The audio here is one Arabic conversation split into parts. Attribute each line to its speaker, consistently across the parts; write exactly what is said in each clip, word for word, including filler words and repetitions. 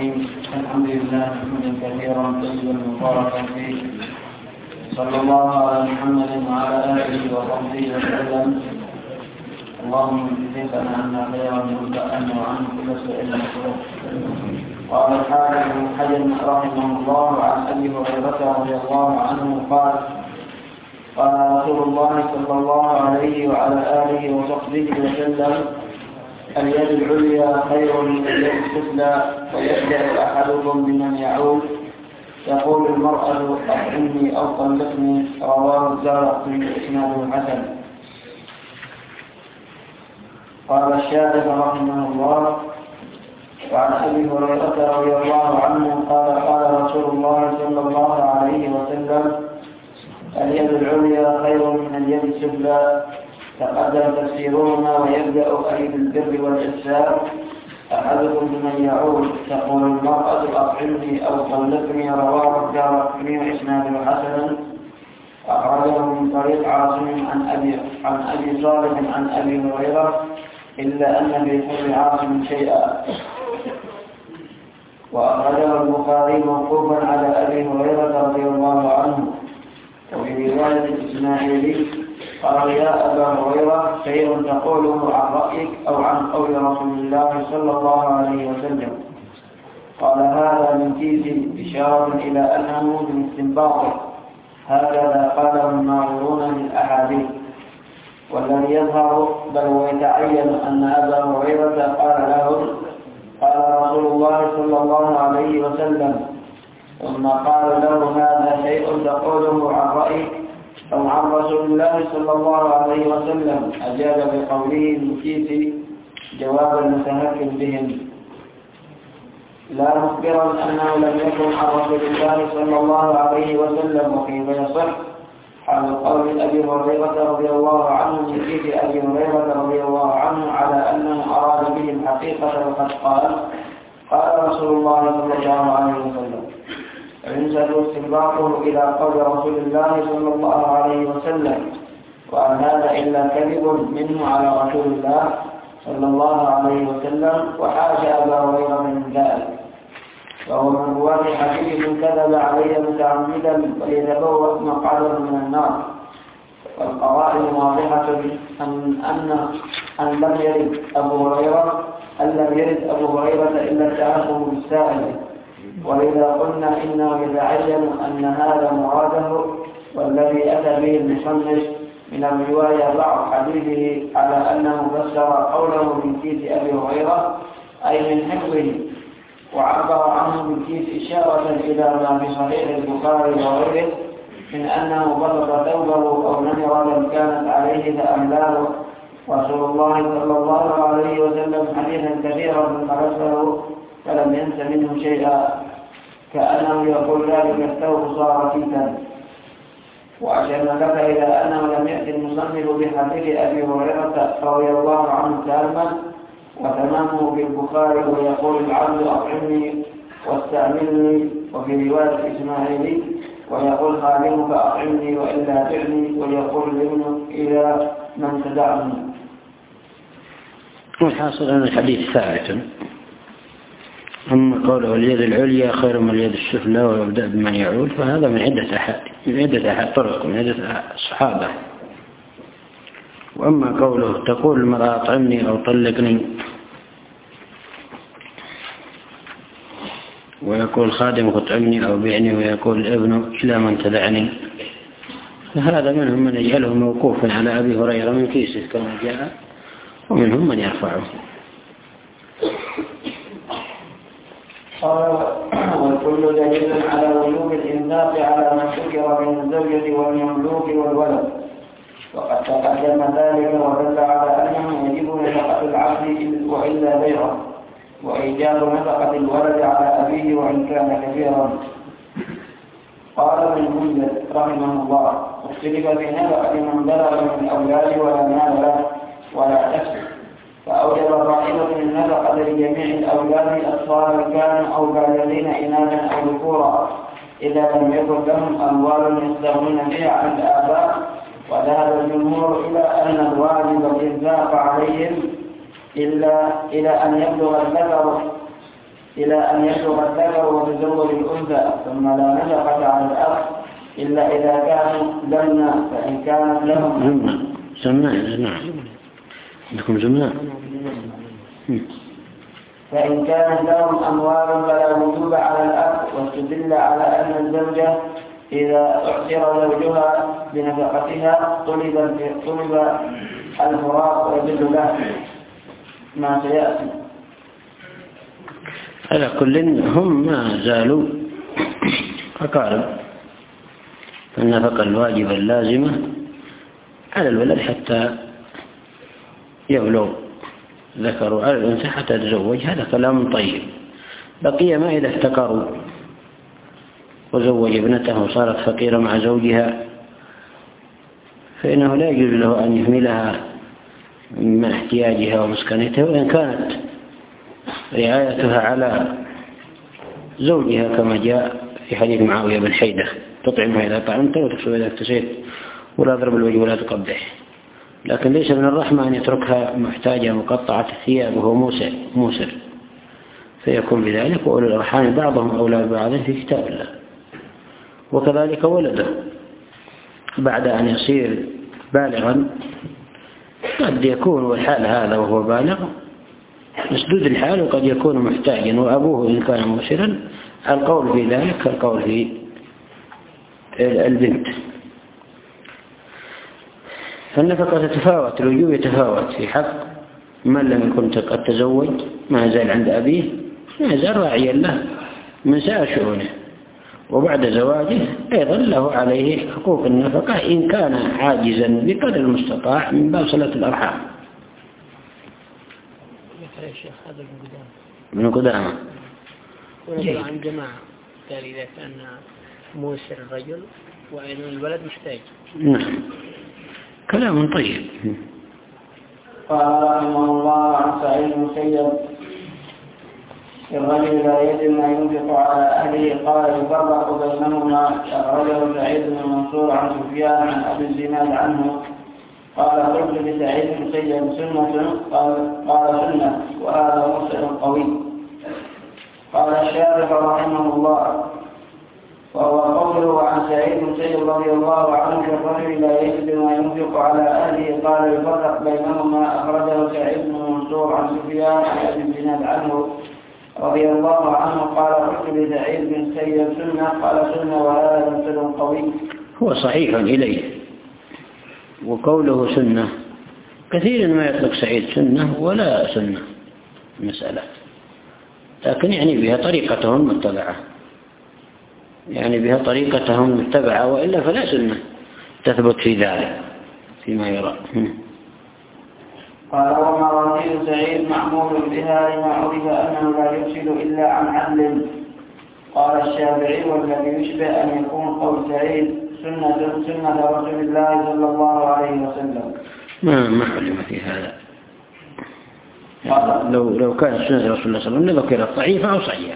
Speaker 1: الرحيم. الحمد لله حمدا كثيرا طيبا مباركا فيه، صلى الله على محمد وعلى آله وصحبه وسلم. اللهم اجزنا عنا خيرا وانفعنا وعن كل سوء مكروه. قال الحافظ ابن حجر رحمه الله عن ابي هريره رضي الله عنه قال قال رسول الله صلى الله عليه وعلى اله وصحبه وسلم: اليد العليا خير من اليد السفلى، ويبدا احدكم بمن يعود. تقول المراه: اطعمني او طلقني. رواه الدارقطني باسناد حسن. قال الشارح رحمه الله: وعن ابي هريره رضي الله عنه قال قال رسول الله صلى الله عليه وسلم: اليد العليا خير من اليد السفلى. تقدم تفسيرهما. ويبدا اي بالبر والاحسان. احدكم بمن يعود. تقول المراه: اطعمني او طلقني. رواه الدارقطني واسناده حسن. اخرجه من طريق عاصم عن ابي عن ابي صالح عن ابي هريره، الا ان في حر عاصم شيئا. وأخرجه البخاري موقوفا على أبي هريرة رضي الله عنه. وفي رواية الإسماعيلي قال: يا أبا هريرة، شيء تقوله عن رأيك أو عن قول رسول الله صلى الله عليه وسلم. قال: هذا من كيسي، إشارة إلى أنه من استنباطه. هكذا قاله الناظرون للأحاديث. والذي يظهر بل ويتعين أن أبا هريرة قال له: قال رسول الله صلى الله عليه وسلم. ثم قال له: هذا شيء تقوله عن رأيك أو عن رسول الله صلى الله عليه وسلم. أجاب بقوله المكيس جواب المتهكم بهم، لا مخبرا أنه لم يكن عن رسول الله صلى الله عليه وسلم. وكيف يصح حال قول أبي هريرة رضي الله عنه من كيس أبي هريرة رضي الله عنه على أنه أراد به الحقيقة، وقد قال: قال رسول الله صلى الله عليه وسلم. فينسب استنباطه إلى قول رسول الله صلى الله عليه وسلم، وأن هذا إلا كذب منه على رسول الله صلى الله عليه وسلم، وحاشا أبا هريرة من ذلك. وهو من رواة حديث كذب علي متعمدا وليتبوأ مقعده من النار. والقرائن واضحة أن أن أن لم يرد أبو هريرة أن لم يرد أبو هريرة إلا التعاقب بالسائل. ولذا قلنا إنه يتعين أن هذا مراده، والذي أتى به المصنف من الرواية بعض حديثه على أنه فسر قوله من كيس أبي هريرة أي من حفظه، وعبر عنه بالكيس إشارة إلى ما في صحيح البخاري وغيره من أنه بسط ثوبه أو نمرة كانت عليه فأملاه رسول الله صلى الله عليه وسلم حديثا كثيرا فغسله فلم ينس منه شيئا، كأنه يقول ذلك الثوب صار كيسا. وعشان لك إلى أنه لم يأتي المصنف بحديث أبي هريرة رضي الله عنه تاما وتمامه بالبخاري، ويقول العبد: أطعمني واستعملني. وفي رواية الإسماعيلي: ويقول خادمك: أطعمني وإلا تعني. ويقول الابن: إلى من تدعني.
Speaker 2: والحاصل أن الحديث ثابت. أما قوله اليد العليا خير من اليد السفلى ويبدأ بمن يعود، فهذا من عدة أحد من عدة أحد طرق من عدة الصحابة. وأما قوله تقول المرأة: أطعمني أو طلقني، ويقول خادمك: أطعمني أو بعني، ويقول الابن: إلى من تدعني، فهذا منهم من يجعله موقوفا على أبي هريرة من كيسه كما جاء، ومنهم من يرفعه.
Speaker 1: والكل دليل على وجوب الإنفاق على ما ذكر من الزوجة والمملوك والولد، وقد تقدم ذلك ودل على أنه يجب نفقة العبد وإلا بيعه، وإيجاب نفقة الولد على أبيه وإن كان كبيرا. قال ابن المنذر رحمه الله: اختلف في نفقة من بلغ من الأولاد ولا مال له ولا كسب، فأوجب طائفة النفقة لجميع الأولاد أطفالا كانوا أو بالغين إناثا أو ذكورا، إذا لم يكن لهم أموال يستغنون بها عن الآباء. وذهب الجمهور إلى أن الواجب الإنفاق عليهم إلا إلى أن يبلغ الذكر إلى أن يبلغ الذكر وتزوج الأنثى، ثم لا نفقة على الأخ إلا إذا كانوا لمنا، فإن كانت لهم
Speaker 2: زمنا زمنا نعم عندكم زمنا
Speaker 1: فإن كانت لهم أموال فلا وجوب على الأخ، واستدل على أن الزوجة إذا أعسر زوجها بنفقتها طلب طلب الفراق ويدل له ما سيأتي.
Speaker 2: على كل هم ما زالوا أقارب النفقة الواجبة اللازمة على الولد حتى يبلغ ذكر على الأنثى حتى تزوج. هذا كلام طيب. بقي ما إذا افتقروا وزوج ابنته وصارت فقيرة مع زوجها، فإنه لا يجوز له أن يهملها من احتياجها ومسكنتها، وإن كانت رعايتها على زوجها كما جاء في حديث معاوية بن حيدة: تطعمها إذا طعمت وتكسوها إذا اكتسيت ولا تضرب الوجه ولا تقبح. لكن ليس من الرحمة أن يتركها محتاجة مقطعة الثياب وهو موسر موسر فيكون بذلك. وأولو الأرحام بعضهم أولى ببعض في كتاب الله. وكذلك ولده بعد أن يصير بالغا قد يكون والحال هذا وهو بالغ مسدود الحال، وقد يكون محتاجا، وأبوه إن كان موسرا القول في ذلك كالقول في البنت. فالنفقة تتفاوت، الوجوب يتفاوت في حق من لم يكن قد تزوج ما زال عند أبيه، ما زال راعيا له من سائر شؤونه، وبعد زواجه أيضا له عليه حقوق النفقة إن كان عاجزا بقدر المستطاع من باب صلة الأرحام.
Speaker 3: يا شيخ هذا
Speaker 2: ابن قدامة
Speaker 3: ونقول عن جماعة قال إذا كان موسر الرجل وأن الولد محتاج.
Speaker 2: نعم كلام طيب.
Speaker 1: قال رحمه الله عن سعيد بن المسيب: الرجل لا يجد ما ينفق على أهله، قال يفرق بينهما. أخرجه سعيد بن منصور عن سفيان عن أبي الزناد عنه قال: قلت لسعيد بن المسيب: سنة؟ قال قال سنة، وهذا مرسل قوي. قال الشارح رحمه الله: وهو قوله عن سعيد بن المسيب رضي الله عنه: الرجل لا يجد ما ينفق على أهله، قال يفرق بينهما. أخرجه سعيد بن منصور عن سفيان عن أبي الزناد عنه رضي الله عنه قال: قلت لسعيد بن المسيب: سنة؟ قال سنة، وهذا مرسل قوي.
Speaker 2: هو صحيح إليه. وقوله سنة كثيرا ما يطلق سعيد سنة ولا سنة مسألة، لكن يعني بها طريقتهم متبعة، يعني بها طريقتهم متبعة، وإلا فلا سنة تثبت في ذلك فيما يرى.
Speaker 1: قال: ومراتب سعيد معمول بها لما عرف أنه لا يفسد إلا عن عدل. قال الشافعي: والذي يشبه أن يكون قول سعيد سنة سنة رسول الله صلى الله عليه وسلم.
Speaker 2: ما ما علم في هذا. لو لو كانت سنة رسول الله صلى الله عليه وسلم لذكرت ضعيفة أو صحيحة.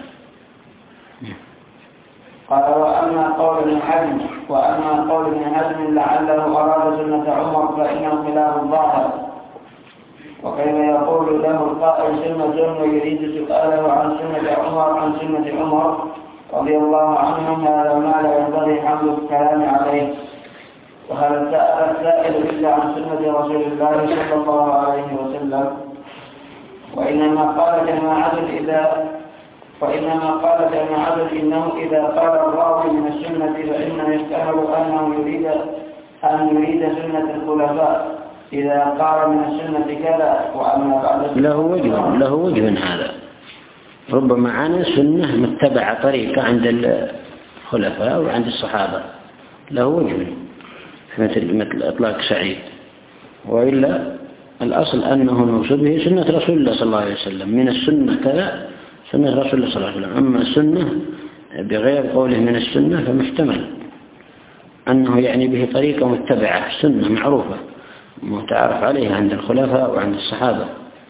Speaker 1: قال: وأما قول ابن حزم وأما قول ابن حزم لعله أراد سنة عمر فإنه خلاف الظاهر. وكيف يقول له القائل سنة ويريد سؤاله عن سنة عمر عن سنة عمر رضي الله عنهم؟ هذا ما لا ينبغي حمل الكلام عليه. وهل سأل السائل إلا عن سنة رسول الله صلى الله عليه وسلم؟ وإنما قال جماعة إذا وإنما قال جماعة إنه إذا قال الراوي من السنة فإنه يحتمل أنه يريد أن يريد سنة الخلفاء إذا قال من السنة كذا. وأما بعد
Speaker 2: له وجه له وجه هذا، ربما عن سنة متبع طريقة عند الخلفاء وعند الصحابة، له وجه مثل مثل إطلاق سعيد. وإلا الأصل أنه المقصود به سنة رسول الله صلى الله عليه وسلم، من السنة كذا سنة رسول الله صلى الله عليه وسلم. أما السنة بغير قوله من السنة فمحتمل أنه يعني به طريقة متبعة، سنة معروفة متعارف عليها عند الخلفاء وعند الصحابة.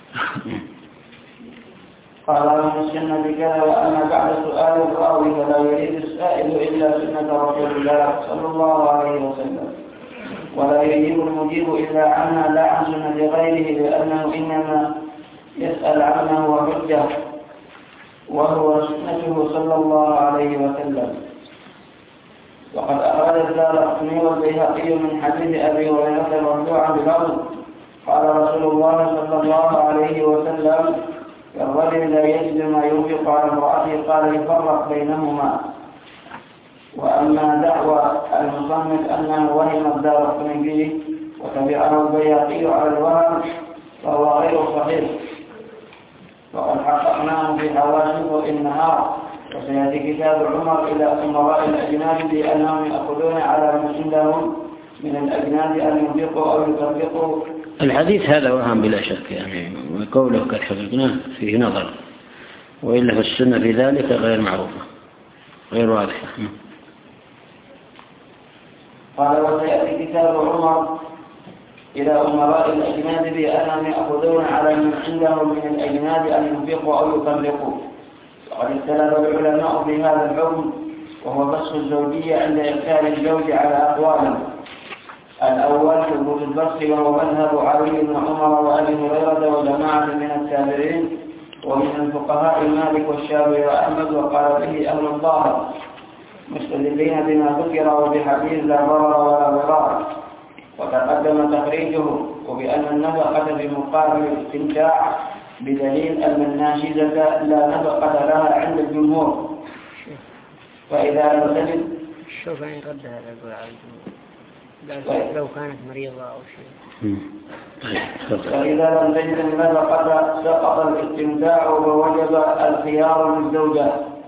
Speaker 1: قال من السنة كذا. وأما بعد سؤال الراوي فلا يريد السائل إلا سنة رسول الله صلى الله عليه وسلم، ولا يجيب المجيب إلا عنها لا عن سنة غيره، لأنه إنما يسأل عنه وحجة. وهو سنته صلى الله عليه وسلم. وقد أخرج الدارقطني والبيهقي من حديث أبي هريرة مرفوعا بلفظ قال رسول الله صلى الله عليه وسلم الرجل لا يجد ما ينفق على امرأته قال يفرق بينهما. وأما دعوى المصنف أنه وهم الدارقطني فيه وتبعه البيهقي على الوهم فهو غير صحيح، وقد حققناه في حواشي النهار. وسيأتي كتاب عمر إلى أمراء الأجناد بأنهم يأخذون على من عندهم من الأجناد أن ينفقوا أو يطبقوا.
Speaker 2: الحديث هذا وهم بلا شك، يعني وقوله قد حفظناه فيه نظر، وإلا في السنة في ذلك غير معروفة غير واضحة.
Speaker 1: قال وسيأتي كتاب عمر إلى أمراء الأجناد بأنهم يأخذون على من عندهم من الأجناد أن ينفقوا أو يطلقوا. وقد اختلف العلماء في هذا الحكم، وهو بسط الزوجية عند إرسال الزوج على أقوال. الأول ثبوت البسط، وهو مذهب علي بن عمر وأبي هريرة وجماعة من التابعين ومن الفقهاء مالك والشافعي وأحمد، وقال به أهل الظاهر مستدلين بما ذكر وبحديث لا ضرر ولا ضرار، وتقدم تخريجه، وبأن النفقة في مقابل الاستمتاع بدليل أن الناشزة لا نفقة لها عند الجمهور. فإذا لم تجد
Speaker 3: شوف يعني رد هذا يقول على الجمهور لو كانت مريضة أو شيء.
Speaker 1: فإذا لم تجد النفقة سقط الاستمتاع ووجب الخيار للزوجة،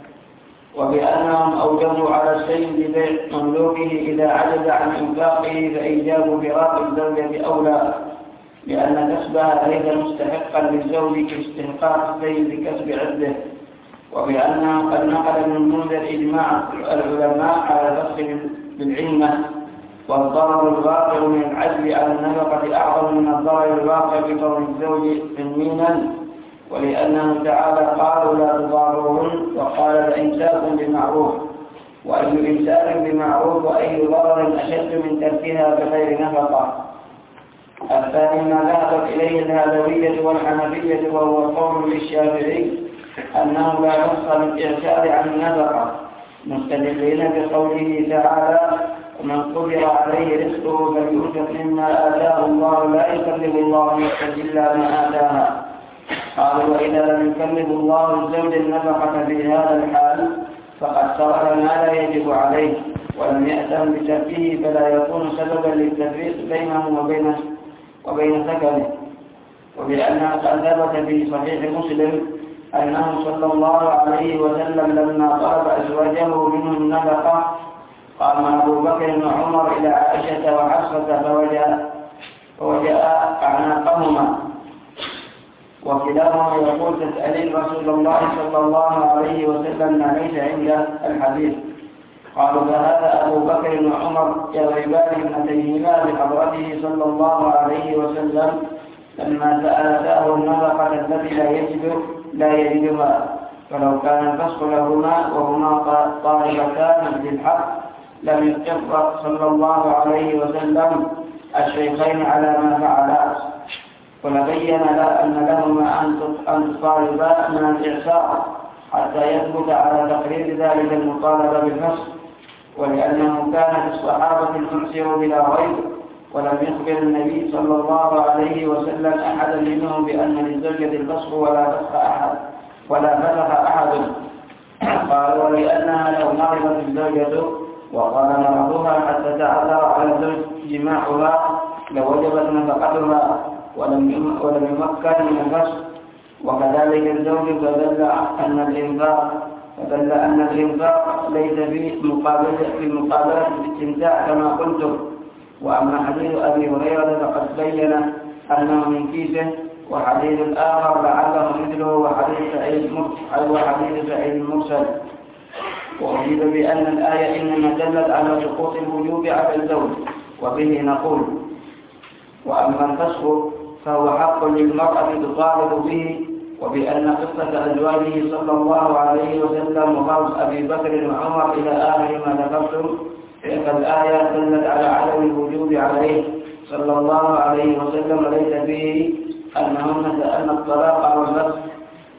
Speaker 1: وبأنهم أوجبوا على السيد ببيع مملوكه إذا عجز عن إنفاقه فإيجاب فراق الزوجة أولى، لأن كسبها ليس مستحقا للزوج كاستحقاق السيد كسب عبده. وبأنه قد نقل من منذر إجماع العلماء على الفسخ بالعلمة، والضرر الواقع من العجز على النفقة أعظم من الضرر الواقع بكون الزوج سنينا، ولأنه تعالى قال لا تضاروهن، وقال لإمساك بمعروف، وأي إمساك بمعروف وأي ضرر أشد من تركها بغير نفقة. الثاني ما ذهبت إليه الهذوية والحنفية وهو قول للشافعي أنه لا يحصى بالإعسار عن النفقة، مستدلين بقوله تعالى ومن قدر عليه رزقه فلينفق مما آتاه الله لا يكلف الله نفسا إلا ما آتاها. قالوا وإذا لم يكلف الله الزوج النفقة في هذا الحال فقد ترك ما لا يجب عليه ولم يأتم بتركه، فلا يكون سببا للتفريق بينه وبين وبين سكنه. وبأنه قد ثبت في صحيح مسلم أنه صلى الله عليه وسلم لما طلب أزواجه منه النفقة قام أبو بكر وعمر إلى عائشة وحفصة فوجاء فوجاء أعناقهما، وكلاهما يقول تسألين رسول الله صلى الله عليه وسلم ما ليس عنده الحديث. قالوا فهذا أبو بكر وعمر يضربان ابنتيهما بحضرته صلى الله عليه وسلم لما سألتاه النفقة التي لا يجد لا يجدها، فلو كان الفسق لهما وهما طالبتان بالحق لم يتفق صلى الله عليه وسلم الشيخين على ما فعلا، ولبين لا أن لهما أن تطالبا من الإعسار حتى يثبت على تقرير ذلك المطالبة بالفسق، ولأنه كان في الصحابة المعسر بلا ريب، ولم يخبر النبي صلى الله عليه وسلم أحدا منهم بأن للزوجة الفسق ولا فسخ أحد ولا فسخ أحد. قال ولأنها لو مرضت الزوجة وقال مرضها حتى تعذر على الزوج جماعها لوجبت نفقتها ولم ولم يمكن من الفسق. وكذلك الزوج فدل أن الإنفاق فدل أن الإنفاق ليس في مقابلة في مقابلة الاستمتاع كما قلتم. وأما حديث أبي هريرة فقد بين أنه من كيسه، وحديث الآخر لعله مثله وحديث سعيد وحديث سعيد المرسل. وأجيب بأن الآية إنما دلت على سقوط الوجوب على الزوج، وبه نقول وأما الفسق فهو حق للمرأة تطالب به. وبأن قصة أزواجه صلى الله عليه وسلم وفرض أبي بكر وعمر إلى آخر ما ذكرتم، فالآية دلت على عدم الوجوب عليه صلى الله عليه وسلم، وليس فيه أنهن سألن الطلاق والفسق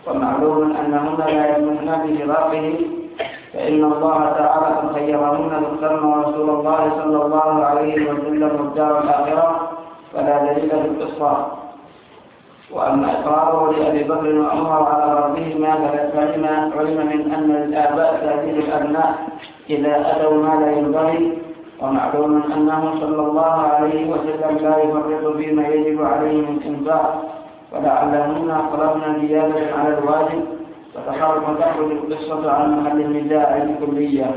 Speaker 1: ومعلوم أنهن لا يسمحن بفراقه، فإن الله تعالى قد خيرهن واخترن رسول الله صلى الله عليه وسلم والدار الآخرة، فلا دليل في القصة. وأما إقراره لأبي بكر وعمر على ربهما فعلم علم من أن الآباء تأديب الأبناء إذا أتوا ما لا ينبغي، ومعلوم أنه صلى الله عليه وسلم لا يفرط فيما يجب عليه من إنفاق، ولعلهن أقربن زيادة على الواجب، فتخرج القصة عن محل النزاع الكلية.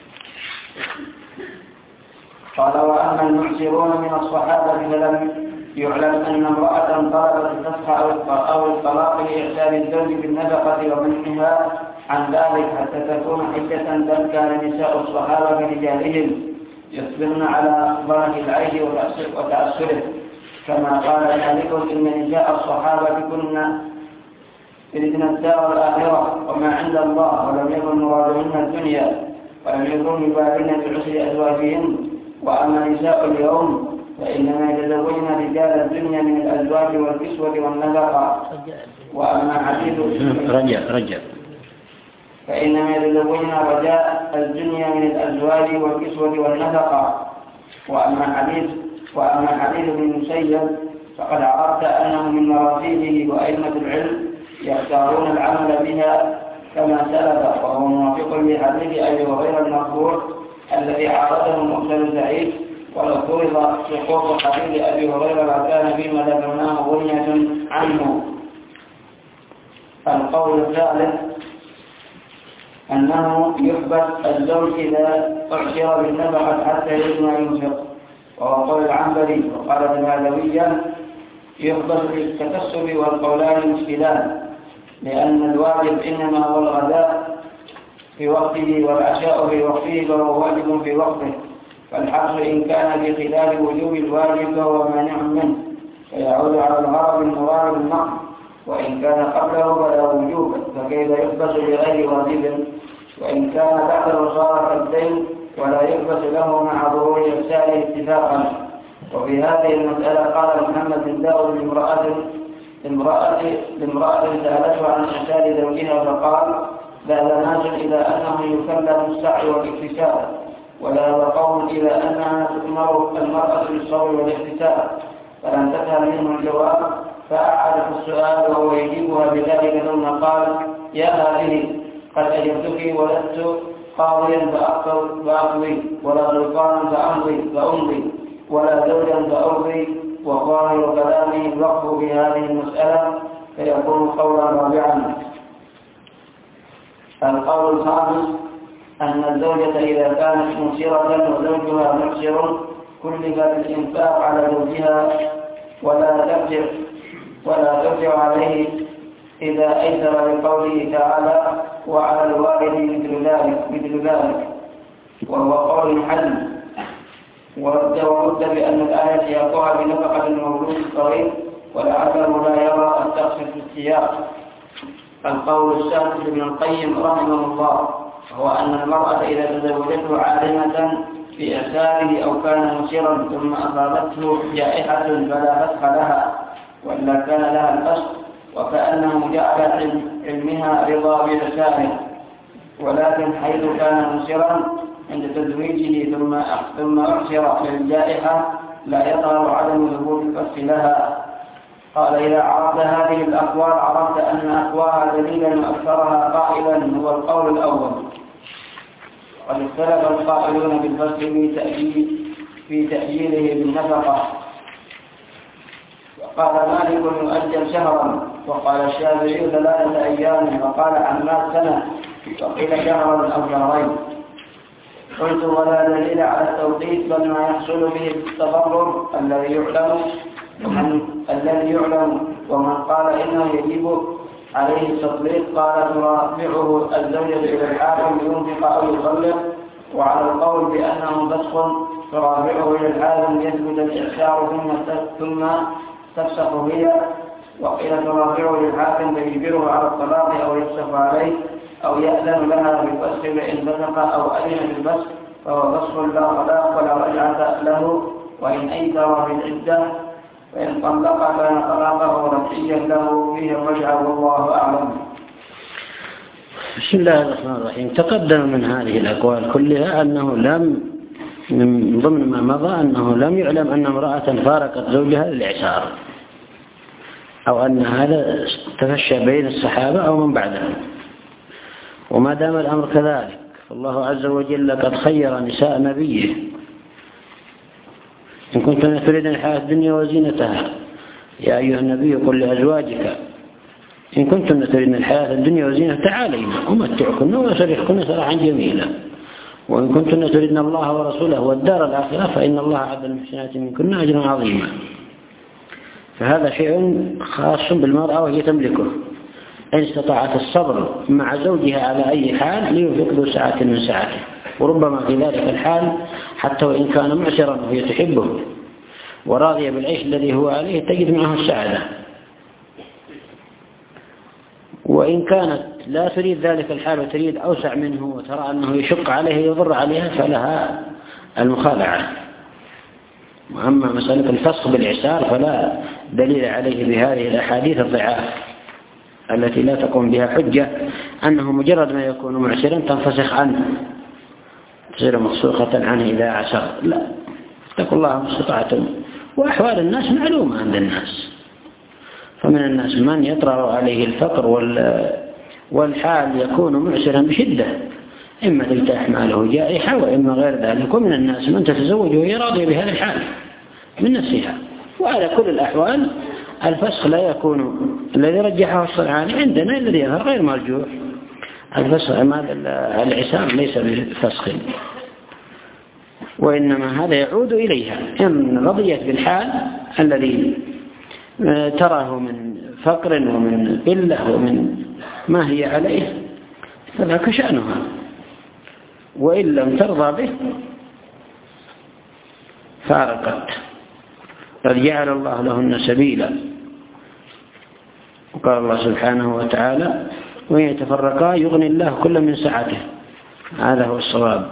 Speaker 1: قال: وأما المعسرون من الصحابة فلم يعلم أن امرأة طلبت الفسخ أو الطلاق لإحسان الزوج بالنفقة ومنعها عن ذلك حتى تكون حجة، بل كان نساء الصحابة برجالهم يصبرن على ضرر العيش وتأثره، كما قال مالك: إن نساء الصحابة كن يردن الدار الآخرة وما عند الله، ولم يكن مرادهن الدنيا، ولم يكن يبالين بعسر أزواجهن. وأما نساء اليوم فإنما يتزوجن رجال الدنيا من الأزواج والكسوة والنفقة. وأما حديث
Speaker 2: رجع رجع
Speaker 1: فإنما يتزوجن رجاء الدنيا من الأزواج والكسوة والنفقة. وأما حديث وأما حديث ابن المسيب فقد عرفت أنه من مراسيله وأئمة العلم يختارون العمل بها كما سلف، وهو موافق لحديث أبي هريرة المذكور الذي عارضه مرسل سعيد. ولو فرض سقوط حديث أبي هريرة لكان فيما ذكرناه غنية عنه. القول الثالث أنه يحبس الزوج إذا أعشر بالنفقة حتى يجمع ينفق، وهو قول العنبري. وقالت الهلوية يحبس بالتكسب، والقولان مشكلان، لأن الواجب إنما هو الغداء في وقته والعشاء في وقته، فهو واجب في وقته، فالحبس إن كان بخلاف وجوب الواجب فهو مانع منه، فيعود على الغرض المراد بالنقل، وإن كان قبله فلا وجوب، فكيف يحبس بغير واجب؟ وإن كان بعده صار كالدين ولا يحبس له مع ظهور إفساده اتفاقا. وفي هذه المسألة قال محمد بن داود لامرأة امرأة لامرأة سألته عن إحسان زوجها فقال: لا ناس إلى أنه يكلم السعي والاكتساب، ولا قوم إلى أنها تؤمر المرأة بالصبر والاحتساب، فلم تفهم منه الجواب، فأعاد السؤال وهو يجيبها بذلك، ثم قال: يا هذه قد أجبتك ولست قاضيا فأقضي، ولا سلطانا فأمضي فأمضي ولا زوجا فأرضي، وظاهر كلامه الوقف في هذه المسألة، فيكون قولا رابعا. القول الخامس أن الزوجة إذا كانت مسرة وزوجها مبصر كلف بالإنفاق على زوجها ولا ترجع ولا ترجع عليه إذا أيسر لقوله تعالى: وعلى الوالد مثل ذلك مثل ذلك وهو قول حل. ورد ورد بأن الآية سياقها بنفقة المولود الصغير، ولعله لا يرى التخصيص في السياق. القول السادس ابن القيم رحمه الله هو أن المرأة إذا تزوجته عالمة بإحسانه أو كان مسرا ثم أصابته جائحة فلا فسخ لها، وإلا كان لها الفسخ، وكأنه جعل علمها رضا بإحسانه. ولكن حيث كان مسرا عند تزويجه ثم ثم أحسر للجائحة لا يظهر عدم ثبوت الفسخ لها. قال: إذا عرفت هذه الأقوال عرفت أن أقواها دليلا وأكثرها قائلا هو القول الأول. قد اختلف القائلون بالفسخ في تأجيل في تأجيله بالنفقة، وقال مالك يؤجل شهرا، وقال الشافعي ثلاثة أيام، وقال عماد سنة، وقيل شهرا أو شهرين. قلت: ولا دليل على التوقيت، بل ما يحصل به التضرر الذي يعلم ومن الذي يعلم ومن قال إنه يجب عليه التطليق قال: ترافعه الزوجة إلى الحاكم لينفق أو يطلق. وعلى القول بأنه فسخ ترافعه إلى الحاكم يثبت الإعسار ثم ثم تفسخ هي، وقيل ترافعه للحاكم فيجبره على الطلاق أو يفسخ عليه أو يأذن لها بالفسخ فإن فسخ أو أذن بالفسخ فهو فسخ لا طلاق ولا رجعة له، وإن أيسر في العدة فإن طلق كان طلاقه رجعيا له فيه الرجعة والله أعلم.
Speaker 2: بسم الله الرحمن الرحيم. تقدم من هذه الأقوال كلها أنه لم من ضمن ما مضى أنه لم يعلم أن امرأة فارقت زوجها للإعسار، أو أن هذا تفشى بين الصحابة أو من بعدهم. وما دام الأمر كذلك فالله عز وجل قد خير نساء نبيه: إن كنتن تريدن الحياة الدنيا وزينتها يا أيها النبي قل لأزواجك إن كنتن تريدن الحياة الدنيا وزينتها تعالينا أمتعكن وأسرحكن سراحا جميلا، وإن كنتن تريدن الله ورسوله والدار الآخرة فإن الله أعد للمحسنات منكن أجرا عظيما. فهذا شيء خاص بالمرأة وهي تملكه، إن استطاعت الصبر مع زوجها على أي حال لينفق ذو سعة من سعته، وربما في ذلك الحال حتى وإن كان معسرا وهي تحبه وراضية بالعيش الذي هو عليه تجد معه السعادة. وإن كانت لا تريد ذلك الحال وتريد أوسع منه وترى أنه يشق عليه يضر عليها فلها المخالعة. وأما مسألة الفسخ بالإعسار فلا دليل عليه بهذه الأحاديث الضعاف التي لا تقوم بها حجة أنه مجرد ما يكون معسرا تنفسخ عنه تصير مخصوصة عنه إذا عسر. لا، اتقوا الله ما استطعتم. وأحوال الناس معلومة عند الناس، فمن الناس من يطرأ عليه الفقر والحال يكون معسرا بشدة، إما تلتاح ماله جائحة وإما غير ذلك. ومن الناس من تتزوج وهي راضية بهذا الحال من نفسها. وعلى كل الأحوال الفسخ لا يكون الذي رجحه الصنعاني عندنا الذي يظهر غير مرجوح. الفسخ العسار ليس بفسخ، وإنما هذا يعود إليها إن رضيت بالحال الذي تراه من فقر ومن قلة ومن ما هي عليه فذاك شأنها، وإن لم ترضى به فارقت. قد جعل الله لهن سبيلا، وقال الله سبحانه وتعالى وإن يتفرقا يغني الله كل من سعته. هذا هو الصواب.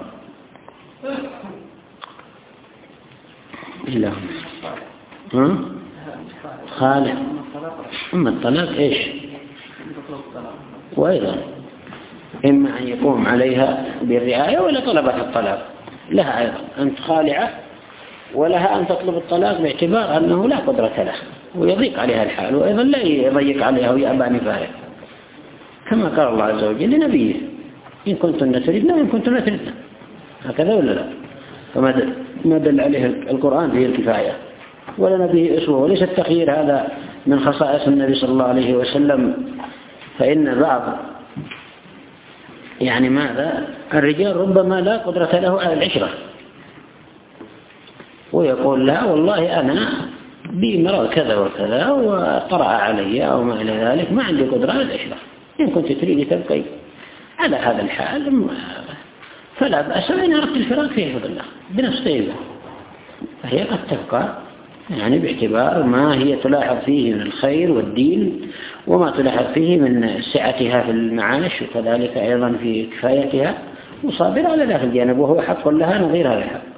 Speaker 2: إلهنا ها؟ خالع. أما الطلاق إيش؟ وأيضا إما أن يقوم عليها بالرعاية ولا طلبت الطلاق لها أيضا أنت خالعة، ولها أن تطلب الطلاق باعتبار أنه لا قدرة له ويضيق عليها الحال، وأيضا لا يضيق عليها ويأبى فارغ، كما قال الله عز وجل لنبيه إن كنتن تريدنا وإن كنتن تريدنا، هكذا ولا لا؟ فما دل عليه القرآن فيه الكفاية ولا نبيه أسوة. وليس التخيير هذا من خصائص النبي صلى الله عليه وسلم، فإن بعض يعني ماذا الرجال ربما لا قدرة له على العشرة ويقول لا والله أنا بي مرض كذا وكذا وطرأ علي أو ما إلى ذلك ما عندي قدرة على العشرة، إن كنت تريد تبقي على هذا الحال فلا بأس، وإن أردت الفراق فيه فضل الله بنفس طيبة، فهي قد تبقى يعني باعتبار ما هي تلاحظ فيه من الخير والدين وما تلاحظ فيه من سعتها في المعاش، وكذلك أيضا في كفايتها، وصابر على ذاك الجانب وهو حق لها نظير هذا الحق.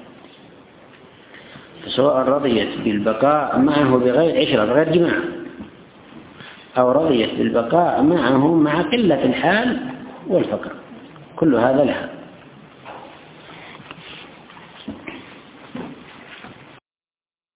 Speaker 2: سواء رضيت بالبقاء معه بغير عشرة بغير جماع، أو رضيت بالبقاء معه مع قلة الحال والفقر، كل هذا لها.